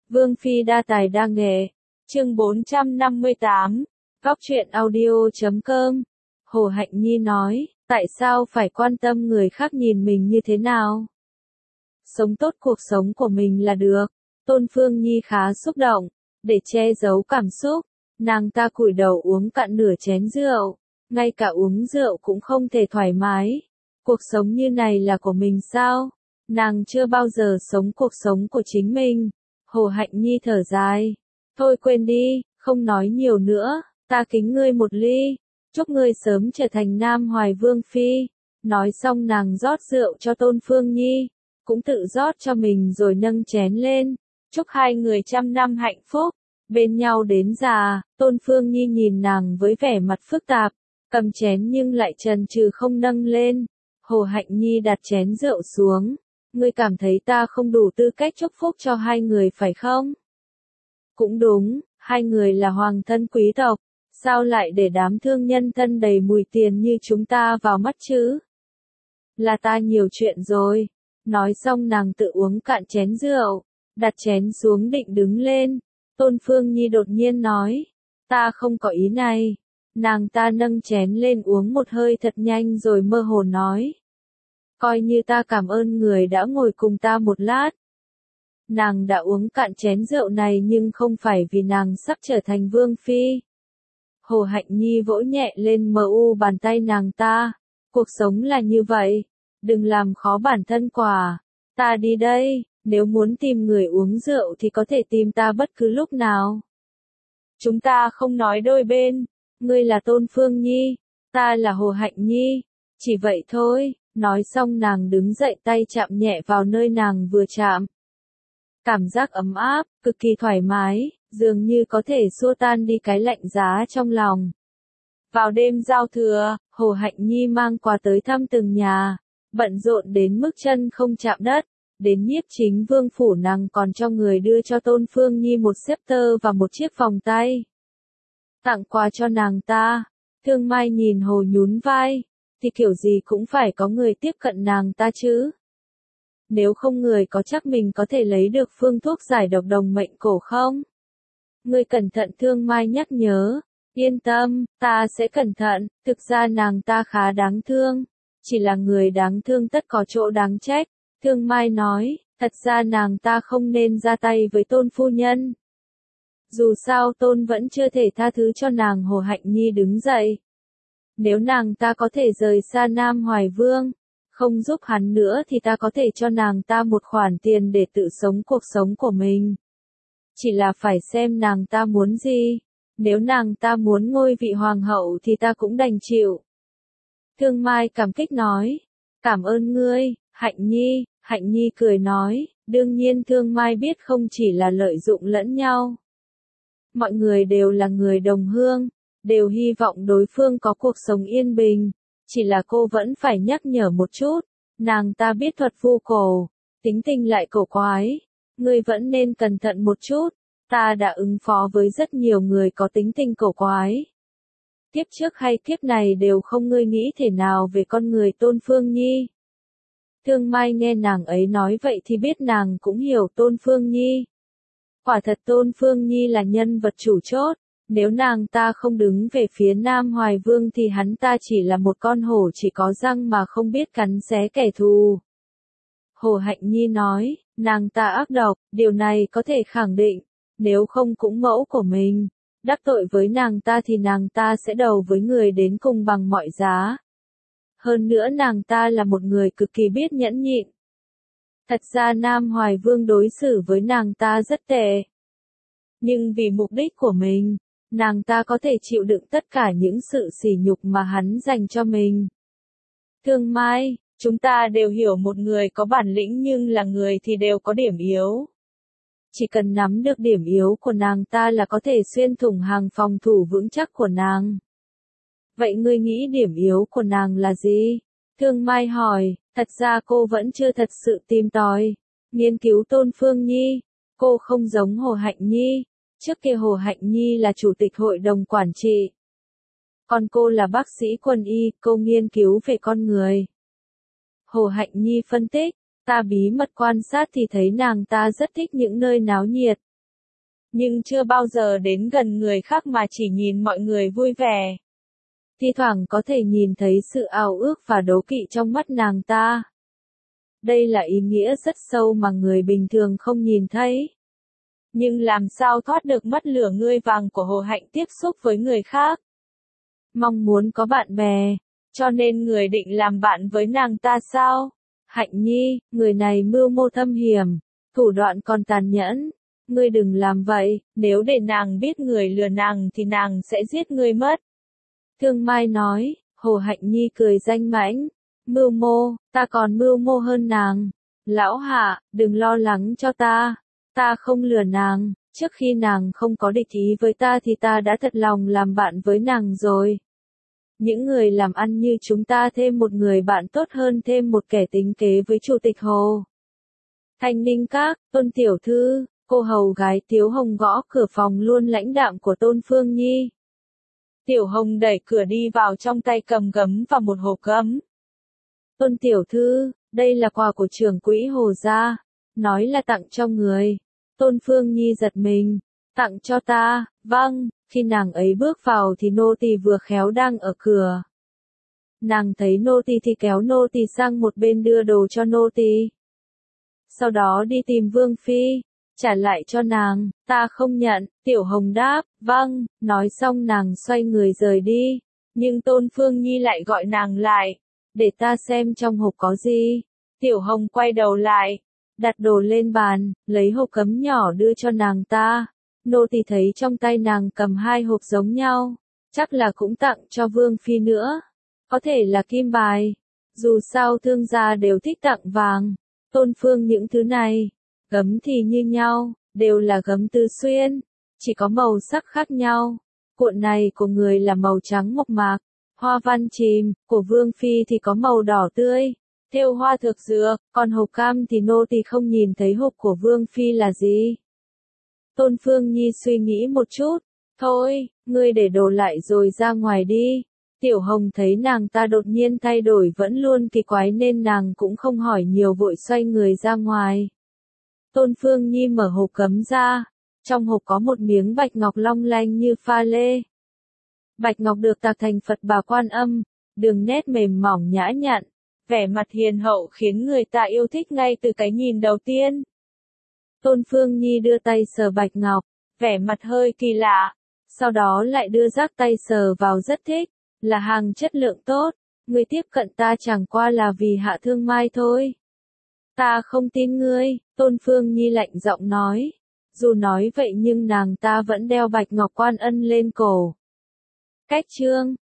Vương Phi đa tài đa nghệ. Chương 458. Góc truyện audio.com. Hồ Hạnh Nhi nói, tại sao phải quan tâm người khác nhìn mình như thế nào? Sống tốt cuộc sống của mình là được. Tôn Phương Nhi khá xúc động, để che giấu cảm xúc, nàng ta cúi đầu uống cạn nửa chén rượu, ngay cả uống rượu cũng không thể thoải mái. Cuộc sống như này là của mình sao? Nàng chưa bao giờ sống cuộc sống của chính mình. Hồ Hạnh Nhi thở dài. Thôi quên đi, không nói nhiều nữa, ta kính ngươi một ly. Chúc ngươi sớm trở thành Nam Hoài Vương Phi. Nói xong nàng rót rượu cho Tôn Phương Nhi, cũng tự rót cho mình rồi nâng chén lên. Chúc hai người trăm năm hạnh phúc, bên nhau đến già. Tôn Phương Nhi nhìn nàng với vẻ mặt phức tạp, cầm chén nhưng lại chần chừ không nâng lên. Hồ Hạnh Nhi đặt chén rượu xuống. Ngươi cảm thấy ta không đủ tư cách chúc phúc cho hai người phải không? Cũng đúng, hai người là hoàng thân quý tộc, sao lại để đám thương nhân thân đầy mùi tiền như chúng ta vào mắt chứ? Là ta nhiều chuyện rồi. Nói xong nàng tự uống cạn chén rượu, đặt chén xuống định đứng lên. Tôn Phương Nhi đột nhiên nói, ta không có ý này. Nàng ta nâng chén lên uống một hơi thật nhanh rồi mơ hồ nói, coi như ta cảm ơn người đã ngồi cùng ta một lát. Nàng đã uống cạn chén rượu này nhưng không phải vì nàng sắp trở thành Vương Phi. Hồ Hạnh Nhi vỗ nhẹ lên bàn tay nàng ta. Cuộc sống là như vậy, đừng làm khó bản thân quá. Ta đi đây, nếu muốn tìm người uống rượu thì có thể tìm ta bất cứ lúc nào. Chúng ta không nói đôi bên, ngươi là Tôn Phương Nhi, ta là Hồ Hạnh Nhi, chỉ vậy thôi. Nói xong nàng đứng dậy tay chạm nhẹ vào nơi nàng vừa chạm. Cảm giác ấm áp, cực kỳ thoải mái, dường như có thể xua tan đi cái lạnh giá trong lòng. Vào đêm giao thừa, Hồ Hạnh Nhi mang quà tới thăm từng nhà, bận rộn đến mức chân không chạm đất. Đến Nhiếp Chính Vương phủ nàng còn cho người đưa cho Tôn Phương Nhi một xếp tơ và một chiếc vòng tay. Tặng quà cho nàng ta. Thương Mai nhìn Hồ nhún vai. Thì kiểu gì cũng phải có người tiếp cận nàng ta chứ. Nếu không người có chắc mình có thể lấy được phương thuốc giải độc đồng mệnh cổ không? Ngươi cẩn thận, Thương Mai nhắc nhớ. Yên tâm, ta sẽ cẩn thận. Thực ra nàng ta khá đáng thương. Chỉ là người đáng thương tất có chỗ đáng trách. Thương Mai nói, thật ra nàng ta không nên ra tay với Tôn phu nhân. Dù sao Tôn vẫn chưa thể tha thứ cho nàng. Hồ Hạnh Nhi đứng dậy. Nếu nàng ta có thể rời xa Nam Hoài Vương, không giúp hắn nữa thì ta có thể cho nàng ta một khoản tiền để tự sống cuộc sống của mình. Chỉ là phải xem nàng ta muốn gì. Nếu nàng ta muốn ngôi vị hoàng hậu thì ta cũng đành chịu. Thương Mai cảm kích nói, cảm ơn ngươi, Hạnh Nhi. Hạnh Nhi cười nói, đương nhiên Thương Mai biết không chỉ là lợi dụng lẫn nhau. Mọi người đều là người đồng hương, đều hy vọng đối phương có cuộc sống yên bình. Chỉ là cô vẫn phải nhắc nhở một chút, nàng ta biết thuật vu cổ, tính tình lại cổ quái. Ngươi vẫn nên cẩn thận một chút, ta đã ứng phó với rất nhiều người có tính tình cổ quái. Kiếp trước hay kiếp này đều không ngươi nghĩ thế nào về con người Tôn Phương Nhi. Thương Mai nghe nàng ấy nói vậy thì biết nàng cũng hiểu Tôn Phương Nhi. Quả thật Tôn Phương Nhi là nhân vật chủ chốt. Nếu nàng ta không đứng về phía Nam Hoài Vương thì hắn ta chỉ là một con hổ chỉ có răng mà không biết cắn xé kẻ thù. Hồ Hạnh Nhi nói, nàng ta ác độc, điều này có thể khẳng định, nếu không cũng mẫu của mình. Đắc tội với nàng ta thì nàng ta sẽ đầu với người đến cùng bằng mọi giá. Hơn nữa nàng ta là một người cực kỳ biết nhẫn nhịn. Thật ra Nam Hoài Vương đối xử với nàng ta rất tệ. Nhưng vì mục đích của mình, nàng ta có thể chịu đựng tất cả những sự sỉ nhục mà hắn dành cho mình. Thương Mai, chúng ta đều hiểu một người có bản lĩnh nhưng là người thì đều có điểm yếu. Chỉ cần nắm được điểm yếu của nàng ta là có thể xuyên thủng hàng phòng thủ vững chắc của nàng. Vậy ngươi nghĩ điểm yếu của nàng là gì? Thương Mai hỏi, thật ra cô vẫn chưa thật sự tìm tòi, nghiên cứu Tôn Phương Nhi. Cô không giống Hồ Hạnh Nhi. Trước kia Hồ Hạnh Nhi là chủ tịch hội đồng quản trị. Còn cô là bác sĩ quân y, cô nghiên cứu về con người. Hồ Hạnh Nhi phân tích, ta bí mật quan sát thì thấy nàng ta rất thích những nơi náo nhiệt, nhưng chưa bao giờ đến gần người khác mà chỉ nhìn mọi người vui vẻ. Thi thoảng có thể nhìn thấy sự ao ước và đố kỵ trong mắt nàng ta. Đây là ý nghĩa rất sâu mà người bình thường không nhìn thấy. Nhưng làm sao thoát được mắt lửa ngươi vàng của Hồ Hạnh tiếp xúc với người khác? Mong muốn có bạn bè, cho nên người định làm bạn với nàng ta sao? Hạnh Nhi, người này mưu mô thâm hiểm, thủ đoạn còn tàn nhẫn. Ngươi đừng làm vậy, nếu để nàng biết người lừa nàng thì nàng sẽ giết ngươi mất. Thương Mai nói, Hồ Hạnh Nhi cười danh mãnh. Mưu mô, ta còn mưu mô hơn nàng. Lão Hạ, đừng lo lắng cho ta. Ta không lừa nàng, trước khi nàng không có địch ý với ta thì ta đã thật lòng làm bạn với nàng rồi. Những người làm ăn như chúng ta thêm một người bạn tốt hơn thêm một kẻ tính kế với Chủ tịch Hồ. Thanh Ninh Các, Tôn Tiểu Thư, cô hầu gái Tiếu Hồng gõ cửa phòng luôn lãnh đạm của Tôn Phương Nhi. Tiểu Hồng đẩy cửa đi vào trong tay cầm gấm và một hộp gấm. Tôn Tiểu Thư, đây là quà của trưởng quỹ Hồ gia, nói là tặng cho người. Tôn Phương Nhi giật mình, tặng cho ta, vâng, khi nàng ấy bước vào thì nô tỳ vừa khéo đang ở cửa. Nàng thấy nô tỳ thì kéo nô tỳ sang một bên đưa đồ cho nô tỳ. Sau đó đi tìm Vương Phi, trả lại cho nàng, ta không nhận, Tiểu Hồng đáp, vâng, nói xong nàng xoay người rời đi, nhưng Tôn Phương Nhi lại gọi nàng lại, để ta xem trong hộp có gì. Tiểu Hồng quay đầu lại, đặt đồ lên bàn, lấy hộp cấm nhỏ đưa cho nàng ta. Nô tỳ thấy trong tay nàng cầm hai hộp giống nhau, chắc là cũng tặng cho Vương Phi nữa. Có thể là kim bài, dù sao thương gia đều thích tặng vàng. Tôn Phương những thứ này, gấm thì như nhau, đều là gấm Tứ Xuyên, chỉ có màu sắc khác nhau. Cuộn này của người là màu trắng mộc mạc, hoa văn chìm, của Vương Phi thì có màu đỏ tươi, thêu hoa thực dược, còn hộp cam thì nô tỳ không nhìn thấy hộp của Vương Phi là gì. Tôn Phương Nhi suy nghĩ một chút, thôi, ngươi để đồ lại rồi ra ngoài đi. Tiểu Hồng thấy nàng ta đột nhiên thay đổi vẫn luôn kỳ quái nên nàng cũng không hỏi nhiều vội xoay người ra ngoài. Tôn Phương Nhi mở hộp cấm ra, trong hộp có một miếng bạch ngọc long lanh như pha lê. Bạch ngọc được tạc thành Phật Bà Quan Âm, đường nét mềm mỏng nhã nhặn, vẻ mặt hiền hậu khiến người ta yêu thích ngay từ cái nhìn đầu tiên. Tôn Phương Nhi đưa tay sờ bạch ngọc, vẻ mặt hơi kỳ lạ, sau đó lại đưa rác tay sờ vào rất thích, là hàng chất lượng tốt, ngươi tiếp cận ta chẳng qua là vì Hạ Thương Mai thôi. Ta không tin ngươi, Tôn Phương Nhi lạnh giọng nói. Dù nói vậy nhưng nàng ta vẫn đeo bạch ngọc Quan Ân lên cổ. Cách chương